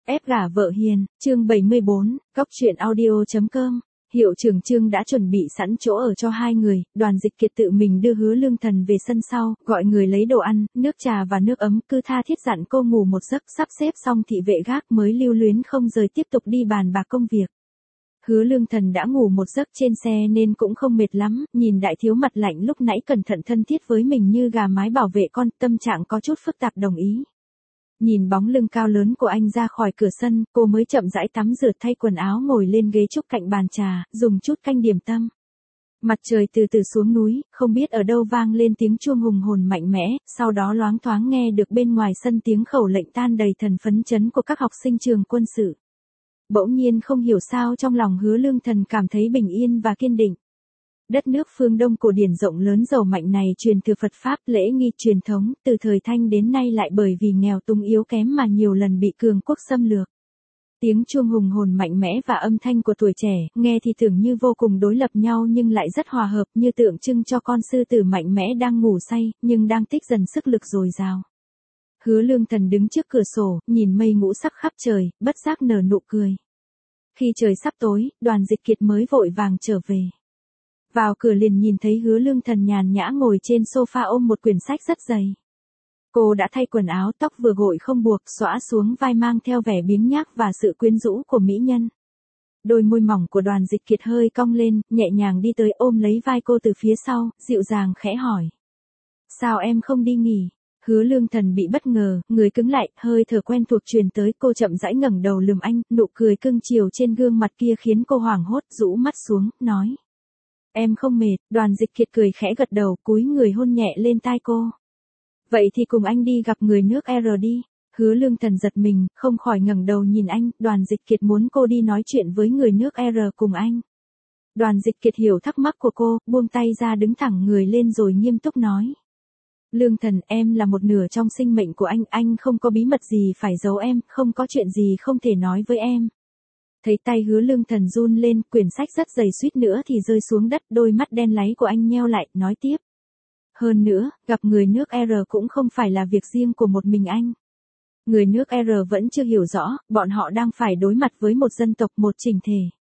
Ép gả vợ hiền, chương 74, Góc truyện audio.com. Hiệu trưởng Trương đã chuẩn bị sẵn chỗ ở cho hai người, Đoàn Dịch Kiệt tự mình đưa Hứa Lương Thần về sân sau, gọi người lấy đồ ăn, nước trà và nước ấm, cứ tha thiết dặn cô ngủ một giấc, sắp xếp xong thị vệ gác mới lưu luyến không rời tiếp tục đi bàn bạc công việc. Hứa Lương Thần đã ngủ một giấc trên xe nên cũng không mệt lắm, nhìn đại thiếu mặt lạnh lúc nãy cẩn thận thân thiết với mình như gà mái bảo vệ con, tâm trạng có chút phức tạp đồng ý. Nhìn bóng lưng cao lớn của anh ra khỏi cửa sân, cô mới chậm rãi tắm rửa thay quần áo ngồi lên ghế trúc cạnh bàn trà, dùng chút canh điểm tâm. Mặt trời từ từ xuống núi, không biết ở đâu vang lên tiếng chuông hùng hồn mạnh mẽ, sau đó loáng thoáng nghe được bên ngoài sân tiếng khẩu lệnh tan đầy thần phấn chấn của các học sinh trường quân sự. Bỗng nhiên không hiểu sao trong lòng Hứa Lương Thần cảm thấy bình yên và kiên định. Đất nước phương Đông cổ điển rộng lớn giàu mạnh này truyền thừa Phật Pháp lễ nghi truyền thống, từ thời Thanh đến nay lại bởi vì nghèo túng yếu kém mà nhiều lần bị cường quốc xâm lược. Tiếng chuông hùng hồn mạnh mẽ và âm thanh của tuổi trẻ, nghe thì tưởng như vô cùng đối lập nhau nhưng lại rất hòa hợp, như tượng trưng cho con sư tử mạnh mẽ đang ngủ say, nhưng đang tích dần sức lực dồi dào. Hứa Lương Thần đứng trước cửa sổ, nhìn mây ngũ sắc khắp trời, bất giác nở nụ cười. Khi trời sắp tối, Đoàn Dịch Kiệt mới vội vàng trở về. Vào cửa liền nhìn thấy Hứa Lương Thần nhàn nhã ngồi trên sofa ôm một quyển sách rất dày. Cô đã thay quần áo, tóc vừa gội không buộc, xõa xuống vai mang theo vẻ biếng nhác và sự quyến rũ của mỹ nhân. Đôi môi mỏng của Đoàn Dịch Kiệt hơi cong lên, nhẹ nhàng đi tới ôm lấy vai cô từ phía sau, dịu dàng khẽ hỏi. Sao em không đi nghỉ? Hứa Lương Thần bị bất ngờ, người cứng lại, hơi thở quen thuộc truyền tới, cô chậm rãi ngẩng đầu lườm anh, nụ cười cưng chiều trên gương mặt kia khiến cô hoảng hốt, rũ mắt xuống, nói. Em không mệt. Đoàn Dịch Kiệt cười khẽ gật đầu, cúi người hôn nhẹ lên tai cô. Vậy thì cùng anh đi gặp người nước R đi. Hứa Lương Thần giật mình, không khỏi ngẩng đầu nhìn anh, Đoàn Dịch Kiệt muốn cô đi nói chuyện với người nước R cùng anh. Đoàn Dịch Kiệt hiểu thắc mắc của cô, buông tay ra đứng thẳng người lên rồi nghiêm túc nói. Lương Thần, em là một nửa trong sinh mệnh của anh không có bí mật gì phải giấu em, không có chuyện gì không thể nói với em. Thấy tay Hứa Lương Thần run lên, quyển sách rất dày suýt nữa thì rơi xuống đất, đôi mắt đen láy của anh nheo lại, nói tiếp. Hơn nữa, gặp người nước R cũng không phải là việc riêng của một mình anh. Người nước R vẫn chưa hiểu rõ, bọn họ đang phải đối mặt với một dân tộc, một chỉnh thể.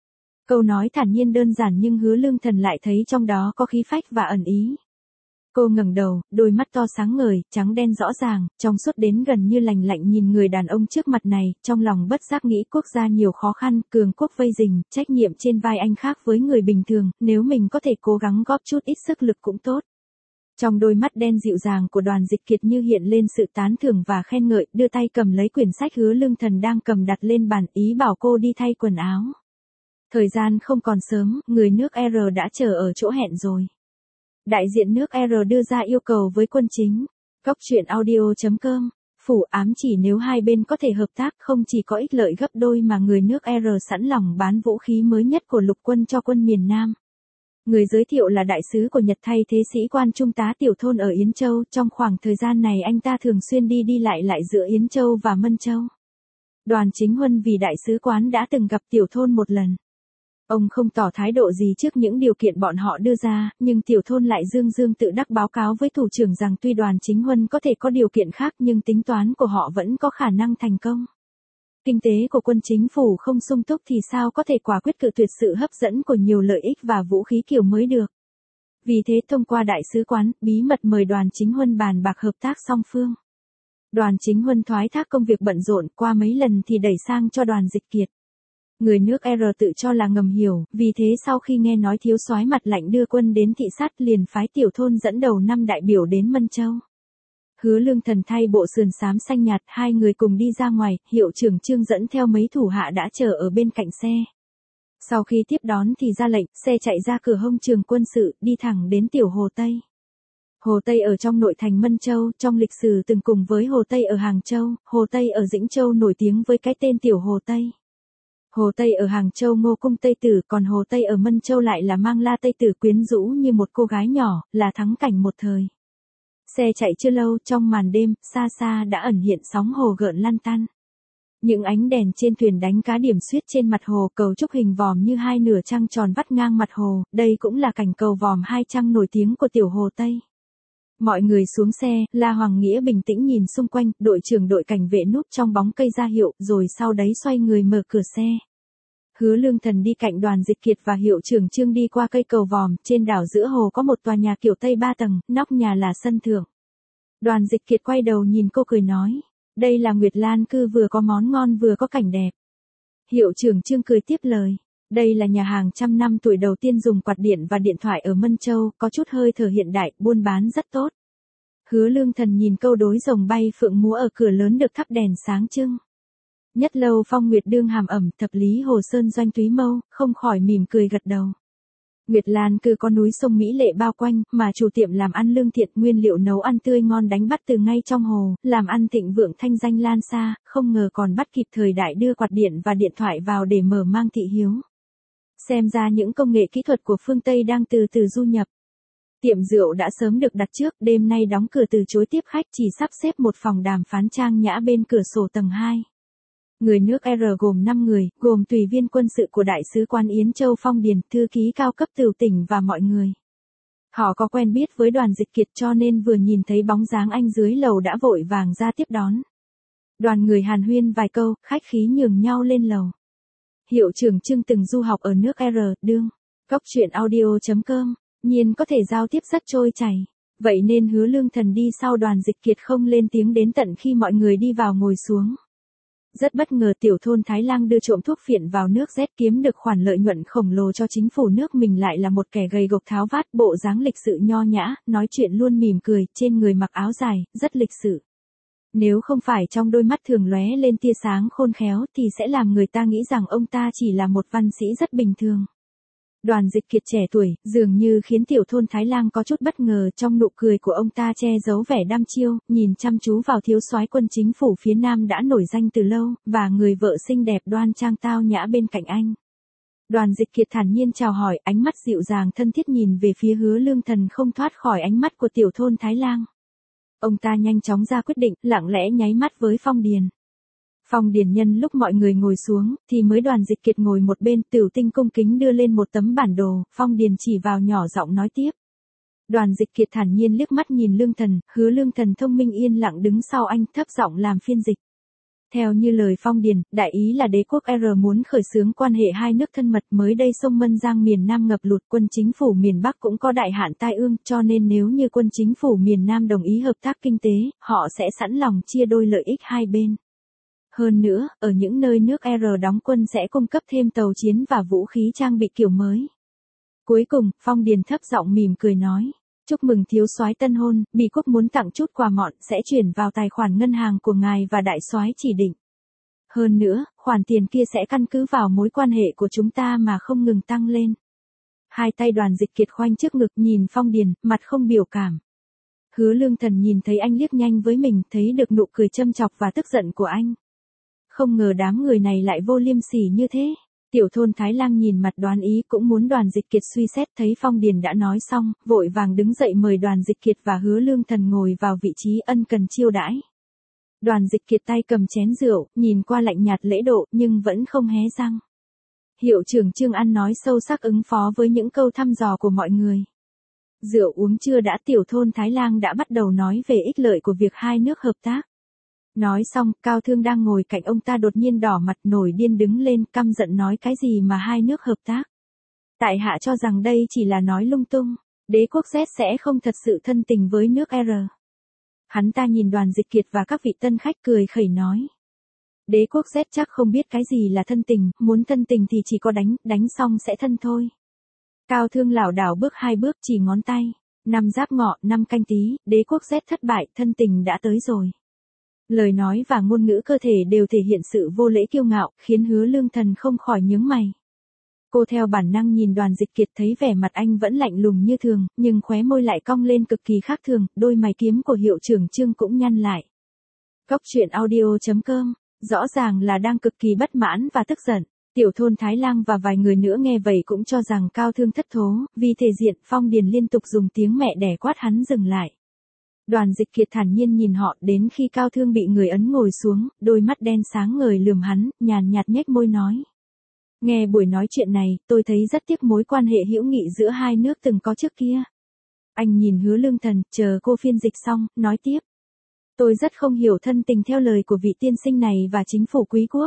Câu nói thản nhiên đơn giản nhưng Hứa Lương Thần lại thấy trong đó có khí phách và ẩn ý. Cô ngẩng đầu, đôi mắt to sáng ngời, trắng đen rõ ràng, trong suốt đến gần như lành lạnh nhìn người đàn ông trước mặt này, trong lòng bất giác nghĩ quốc gia nhiều khó khăn, cường quốc vây rình, trách nhiệm trên vai anh khác với người bình thường, nếu mình có thể cố gắng góp chút ít sức lực cũng tốt. Trong đôi mắt đen dịu dàng của Đoàn Dịch Kiệt như hiện lên sự tán thưởng và khen ngợi, đưa tay cầm lấy quyển sách Hứa Lương Thần đang cầm đặt lên bàn, ý bảo cô đi thay quần áo. Thời gian không còn sớm, người nước R đã chờ ở chỗ hẹn rồi. Đại diện nước R đưa ra yêu cầu với quân chính. Góc truyện audio.com. Phủ ám chỉ nếu hai bên có thể hợp tác không chỉ có ích lợi gấp đôi mà người nước R sẵn lòng bán vũ khí mới nhất của lục quân cho quân miền Nam. Người giới thiệu là đại sứ của Nhật thay thế sĩ quan trung tá Tiểu Thôn ở Yến Châu, trong khoảng thời gian này anh ta thường xuyên đi lại giữa Yến Châu và Mân Châu. Đoàn Chính Huân vì đại sứ quán đã từng gặp Tiểu Thôn một lần. Ông không tỏ thái độ gì trước những điều kiện bọn họ đưa ra, nhưng Tiểu Thôn lại dương tự đắc báo cáo với thủ trưởng rằng tuy Đoàn Chính Huân có thể có điều kiện khác nhưng tính toán của họ vẫn có khả năng thành công. Kinh tế của quân chính phủ không sung túc thì sao có thể quả quyết cự tuyệt sự hấp dẫn của nhiều lợi ích và vũ khí kiểu mới được. Vì thế thông qua đại sứ quán, bí mật mời Đoàn Chính Huân bàn bạc hợp tác song phương. Đoàn Chính Huân thoái thác công việc bận rộn, qua mấy lần thì đẩy sang cho Đoàn Dịch Kiệt. Người nước R tự cho là ngầm hiểu, vì thế sau khi nghe nói thiếu soái mặt lạnh đưa quân đến thị sát liền phái Tiểu Thôn dẫn đầu 5 đại biểu đến Mân Châu. Hứa Lương Thần thay bộ sườn xám xanh nhạt, hai người cùng đi ra ngoài, hiệu trưởng Trương dẫn theo mấy thủ hạ đã chờ ở bên cạnh xe. Sau khi tiếp đón thì ra lệnh, xe chạy ra cửa hông trường quân sự, đi thẳng đến Tiểu Hồ Tây. Hồ Tây ở trong nội thành Mân Châu, trong lịch sử từng cùng với Hồ Tây ở Hàng Châu, Hồ Tây ở Dĩnh Châu nổi tiếng với cái tên Tiểu Hồ Tây. Hồ Tây ở Hàng Châu Ngô Cung Tây Tử, còn Hồ Tây ở Mân Châu lại là Mang La Tây Tử quyến rũ như một cô gái nhỏ, là thắng cảnh một thời. Xe chạy chưa lâu, trong màn đêm, xa xa đã ẩn hiện sóng hồ gợn lăn tăn. Những ánh đèn trên thuyền đánh cá điểm xuyết trên mặt hồ, cầu trúc hình vòm như hai nửa trăng tròn vắt ngang mặt hồ, đây cũng là cảnh cầu vòm hai trăng nổi tiếng của Tiểu Hồ Tây. Mọi người xuống xe, La Hoàng Nghĩa bình tĩnh nhìn xung quanh, đội trưởng đội cảnh vệ núp trong bóng cây ra hiệu, rồi sau đấy xoay người mở cửa xe. Hứa Lương Thần đi cạnh Đoàn Dịch Kiệt và hiệu trưởng Trương đi qua cây cầu vòm, trên đảo giữa hồ có một tòa nhà kiểu Tây 3 tầng, nóc nhà là sân thượng. Đoàn Dịch Kiệt quay đầu nhìn cô cười nói, đây là Nguyệt Lan cư, vừa có món ngon vừa có cảnh đẹp. Hiệu trưởng Trương cười tiếp lời, đây là nhà hàng trăm năm tuổi đầu tiên dùng quạt điện và điện thoại ở Mân Châu, có chút hơi thở hiện đại, buôn bán rất tốt. Hứa Lương Thần nhìn câu đối rồng bay phượng múa ở cửa lớn được thắp đèn sáng trưng. Nhất Lâu Phong Nguyệt đương hàm ẩm, thập lý Hồ Sơn doanh túy mâu, không khỏi mỉm cười gật đầu. Nguyệt Lan cư có núi sông mỹ lệ bao quanh, mà chủ tiệm làm ăn lương thiện, nguyên liệu nấu ăn tươi ngon đánh bắt từ ngay trong hồ, làm ăn thịnh vượng, thanh danh lan xa, không ngờ còn bắt kịp thời đại đưa quạt điện và điện thoại vào để mở mang thị hiếu. Xem ra những công nghệ kỹ thuật của phương Tây đang từ từ du nhập. Tiệm rượu đã sớm được đặt trước, đêm nay đóng cửa từ chối tiếp khách, chỉ sắp xếp một phòng đàm phán trang nhã bên cửa sổ tầng 2. Người nước R gồm 5 người, gồm tùy viên quân sự của Đại sứ quán Yến Châu Phong Điền, thư ký cao cấp từ tỉnh và mọi người. Họ có quen biết với Đoàn Dịch Kiệt cho nên vừa nhìn thấy bóng dáng anh dưới lầu đã vội vàng ra tiếp đón. Đoàn người hàn huyên vài câu, khách khí nhường nhau lên lầu. Hiệu trưởng Trương từng du học ở nước R, đương. Góc truyện audio.com, nhiên có thể giao tiếp rất trôi chảy. Vậy nên Hứa Lương Thần đi sau Đoàn Dịch Kiệt không lên tiếng đến tận khi mọi người đi vào ngồi xuống. Rất bất ngờ tiểu thôn Thái Lang đưa trộm thuốc phiện vào nước Z kiếm được khoản lợi nhuận khổng lồ cho chính phủ nước mình, lại là một kẻ gầy gộc tháo vát, bộ dáng lịch sự nho nhã, nói chuyện luôn mỉm cười, trên người mặc áo dài, rất lịch sự. Nếu không phải trong đôi mắt thường lóe lên tia sáng khôn khéo thì sẽ làm người ta nghĩ rằng ông ta chỉ là một văn sĩ rất bình thường. Đoàn Dịch Kiệt trẻ tuổi, dường như khiến tiểu thôn Thái Lang có chút bất ngờ, trong nụ cười của ông ta che giấu vẻ đăm chiêu, nhìn chăm chú vào thiếu soái quân chính phủ phía Nam đã nổi danh từ lâu, và người vợ xinh đẹp đoan trang tao nhã bên cạnh anh. Đoàn Dịch Kiệt thản nhiên chào hỏi, ánh mắt dịu dàng thân thiết nhìn về phía Hứa Lương Thần, không thoát khỏi ánh mắt của tiểu thôn Thái Lang. Ông ta nhanh chóng ra quyết định, lặng lẽ nháy mắt với Phong Điền. Phong Điền nhân lúc mọi người ngồi xuống, thì mới Đoàn Dịch Kiệt ngồi một bên, Tiểu Tinh cung kính đưa lên một tấm bản đồ, Phong Điền chỉ vào nhỏ giọng nói tiếp. Đoàn Dịch Kiệt thản nhiên liếc mắt nhìn Lương Thần, Hứa Lương Thần thông minh yên lặng đứng sau anh, thấp giọng làm phiên dịch. Theo như lời Phong Điền, đại ý là đế quốc R muốn khởi xướng quan hệ hai nước thân mật, mới đây sông Mân Giang miền Nam ngập lụt, quân chính phủ miền Bắc cũng có đại hạn tai ương, cho nên nếu như quân chính phủ miền Nam đồng ý hợp tác kinh tế, họ sẽ sẵn lòng chia đôi lợi ích hai bên. Hơn nữa, ở những nơi nước R đóng quân sẽ cung cấp thêm tàu chiến và vũ khí trang bị kiểu mới. Cuối cùng, Phong Điền thấp giọng mỉm cười nói. Chúc mừng thiếu soái tân hôn, Bỉ quốc muốn tặng chút quà mọn, sẽ chuyển vào tài khoản ngân hàng của ngài và đại soái chỉ định. Hơn nữa, khoản tiền kia sẽ căn cứ vào mối quan hệ của chúng ta mà không ngừng tăng lên. Hai tay Đoàn Dịch Kiệt khoanh trước ngực nhìn Phong Điền, mặt không biểu cảm. Hứa Lương Thần nhìn thấy anh liếc nhanh với mình, thấy được nụ cười châm chọc và tức giận của anh. Không ngờ đám người này lại vô liêm sỉ như thế. Tiểu thôn Thái Lang nhìn mặt đoán ý, cũng muốn Đoàn Dịch Kiệt suy xét, thấy Phong Điền đã nói xong, vội vàng đứng dậy mời Đoàn Dịch Kiệt và Hứa Lương Thần ngồi vào vị trí ân cần chiêu đãi. Đoàn Dịch Kiệt tay cầm chén rượu, nhìn qua lạnh nhạt lễ độ, nhưng vẫn không hé răng. Hiệu trưởng Trương ăn nói sâu sắc ứng phó với những câu thăm dò của mọi người. Rượu uống chưa đã, tiểu thôn Thái Lang đã bắt đầu nói về ích lợi của việc hai nước hợp tác. Nói xong, Cao Thương đang ngồi cạnh ông ta đột nhiên đỏ mặt nổi điên đứng lên, căm giận nói cái gì mà hai nước hợp tác. Tại hạ cho rằng đây chỉ là nói lung tung, đế quốc Z sẽ không thật sự thân tình với nước R. Hắn ta nhìn Đoàn Dịch Kiệt và các vị tân khách cười khẩy nói. Đế quốc Z chắc không biết cái gì là thân tình, muốn thân tình thì chỉ có đánh xong sẽ thân thôi. Cao Thương lảo đảo bước 2 bước chỉ ngón tay, năm Giáp Ngọ, năm Canh Tý, đế quốc Z thất bại, thân tình đã tới rồi. Lời nói và ngôn ngữ cơ thể đều thể hiện sự vô lễ kiêu ngạo, khiến Hứa Lương Thần không khỏi nhướng mày. Cô theo bản năng nhìn Đoàn Dịch Kiệt, thấy vẻ mặt anh vẫn lạnh lùng như thường, nhưng khóe môi lại cong lên cực kỳ khác thường, đôi mày kiếm của hiệu trưởng Trương cũng nhăn lại. Góc truyện audio.com, rõ ràng là đang cực kỳ bất mãn và tức giận. Tiểu thôn Thái Lang và vài người nữa nghe vậy cũng cho rằng Cao Thương thất thố, vì thể diện, Phong Điền liên tục dùng tiếng mẹ đẻ quát hắn dừng lại. Đoàn Dịch Kiệt thản nhiên nhìn họ, đến khi Cao Thương bị người ấn ngồi xuống, đôi mắt đen sáng ngời lườm hắn, nhàn nhạt nhếch môi nói. Nghe buổi nói chuyện này, tôi thấy rất tiếc mối quan hệ hữu nghị giữa hai nước từng có trước kia. Anh nhìn Hứa Lương Thần, chờ cô phiên dịch xong, nói tiếp. Tôi rất không hiểu thân tình theo lời của vị tiên sinh này và chính phủ quý quốc.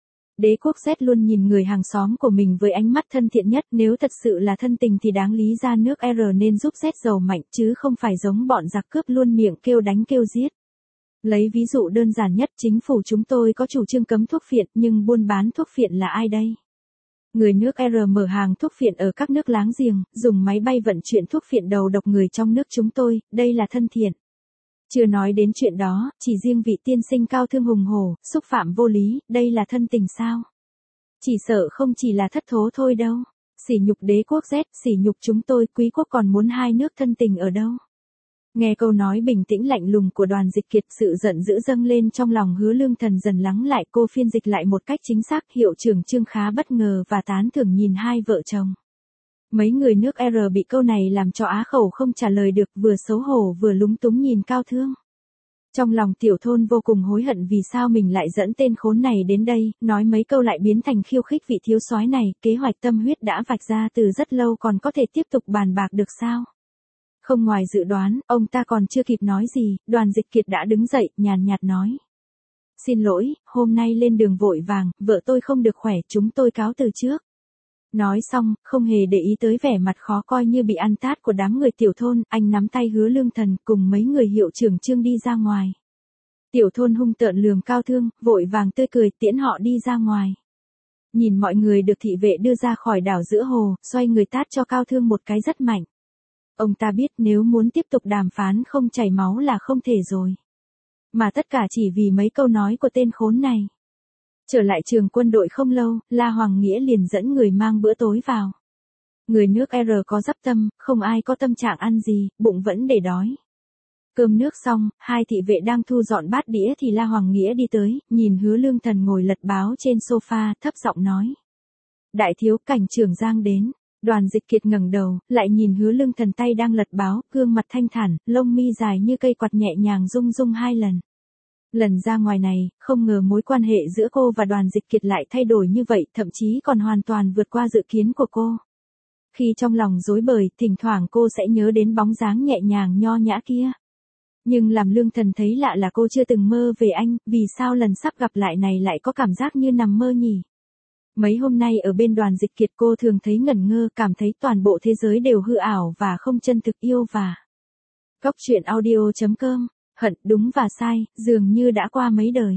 Đế quốc Z luôn nhìn người hàng xóm của mình với ánh mắt thân thiện nhất, nếu thật sự là thân tình thì đáng lý ra nước R nên giúp Z giàu mạnh chứ không phải giống bọn giặc cướp luôn miệng kêu đánh kêu giết. Lấy ví dụ đơn giản nhất, chính phủ chúng tôi có chủ trương cấm thuốc phiện, nhưng buôn bán thuốc phiện là ai đây? Người nước R mở hàng thuốc phiện ở các nước láng giềng, dùng máy bay vận chuyển thuốc phiện đầu độc người trong nước chúng tôi, đây là thân thiện. Chưa nói đến chuyện đó, chỉ riêng vị tiên sinh cao thương hùng hổ, xúc phạm vô lý, đây là thân tình sao? Chỉ sợ không chỉ là thất thố thôi đâu. Sỉ nhục đế quốc Z, sỉ nhục chúng tôi, quý quốc còn muốn hai nước thân tình ở đâu? Nghe câu nói bình tĩnh lạnh lùng của Đoàn Dịch Kiệt, sự giận dữ dâng lên trong lòng Hứa Lương Thần dần lắng lại, cô phiên dịch lại một cách chính xác, hiệu trưởng Trương khá bất ngờ và tán thưởng nhìn hai vợ chồng. Mấy người nước R bị câu này làm cho á khẩu không trả lời được, vừa xấu hổ vừa lúng túng nhìn Cao Thương. Trong lòng Tiểu Thôn vô cùng hối hận vì sao mình lại dẫn tên khốn này đến đây, nói mấy câu lại biến thành khiêu khích vị thiếu soái này, kế hoạch tâm huyết đã vạch ra từ rất lâu còn có thể tiếp tục bàn bạc được sao? Không ngoài dự đoán, ông ta còn chưa kịp nói gì, Đoàn Dịch Kiệt đã đứng dậy, nhàn nhạt nói. Xin lỗi, hôm nay lên đường vội vàng, vợ tôi không được khỏe, chúng tôi cáo từ trước. Nói xong, không hề để ý tới vẻ mặt khó coi như bị ăn tát của đám người Tiểu Thôn, anh nắm tay Hứa Lương Thần cùng mấy người hiệu trưởng Trương đi ra ngoài. Tiểu Thôn hung tợn lườm Cao Thương, vội vàng tươi cười tiễn họ đi ra ngoài. Nhìn mọi người được thị vệ đưa ra khỏi đảo giữa hồ, xoay người tát cho Cao Thương một cái rất mạnh. Ông ta biết nếu muốn tiếp tục đàm phán không chảy máu là không thể rồi. Mà tất cả chỉ vì mấy câu nói của tên khốn này. Trở lại trường quân đội không lâu, La Hoàng Nghĩa liền dẫn người mang bữa tối vào. Người nước R có dắp tâm, không ai có tâm trạng ăn gì, bụng vẫn để đói. Cơm nước xong, hai thị vệ đang thu dọn bát đĩa thì La Hoàng Nghĩa đi tới, nhìn Hứa Lương Thần ngồi lật báo trên sofa, thấp giọng nói. Đại thiếu, cảnh trưởng Giang đến. Đoàn Dịch Kiệt ngẩng đầu, lại nhìn Hứa Lương Thần tay đang lật báo, gương mặt thanh thản, lông mi dài như cây quạt nhẹ nhàng rung rung hai lần. Lần ra ngoài này, không ngờ mối quan hệ giữa cô và Đoàn Dịch Kiệt lại thay đổi như vậy, thậm chí còn hoàn toàn vượt qua dự kiến của cô. Khi trong lòng rối bời, thỉnh thoảng cô sẽ nhớ đến bóng dáng nhẹ nhàng nho nhã kia. Nhưng làm Lương Thần thấy lạ là cô chưa từng mơ về anh, vì sao lần sắp gặp lại này lại có cảm giác như nằm mơ nhỉ? Mấy hôm nay ở bên Đoàn Dịch Kiệt cô thường thấy ngẩn ngơ, cảm thấy toàn bộ thế giới đều hư ảo và không chân thực, yêu và. Góc truyện audio.com, hận đúng và sai, dường như đã qua mấy đời.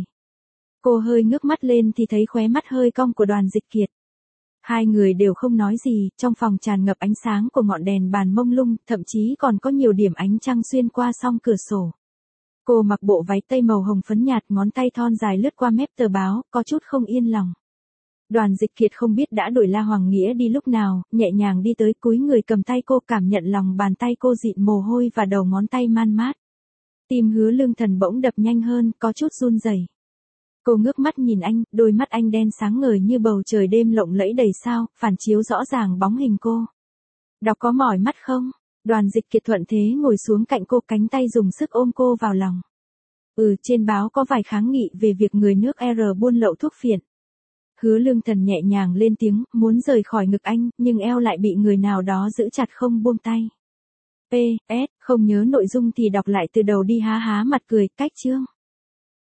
Cô hơi ngước mắt lên thì thấy khóe mắt hơi cong của Đoàn Dịch Kiệt. Hai người đều không nói gì, trong phòng tràn ngập ánh sáng của ngọn đèn bàn mông lung, thậm chí còn có nhiều điểm ánh trăng xuyên qua song cửa sổ. Cô mặc bộ váy tây màu hồng phấn nhạt, ngón tay thon dài lướt qua mép tờ báo, có chút không yên lòng. Đoàn Dịch Kiệt không biết đã đuổi La Hoàng Nghĩa đi lúc nào, nhẹ nhàng đi tới cúi người cầm tay cô, cảm nhận lòng bàn tay cô dịn mồ hôi và đầu ngón tay man mát. Tim Hứa Lương Thần bỗng đập nhanh hơn, có chút run rẩy. Cô ngước mắt nhìn anh, đôi mắt anh đen sáng ngời như bầu trời đêm lộng lẫy đầy sao, phản chiếu rõ ràng bóng hình cô. Đọc có mỏi mắt không? Đoàn Dịch Kiệt thuận thế ngồi xuống cạnh cô, cánh tay dùng sức ôm cô vào lòng. Trên báo có vài kháng nghị về việc người nước R buôn lậu thuốc phiện. Hứa Lương Thần nhẹ nhàng lên tiếng, muốn rời khỏi ngực anh, nhưng eo lại bị người nào đó giữ chặt không buông tay. P.S. Không nhớ nội dung thì đọc lại từ đầu đi, há há mặt cười, cách chương.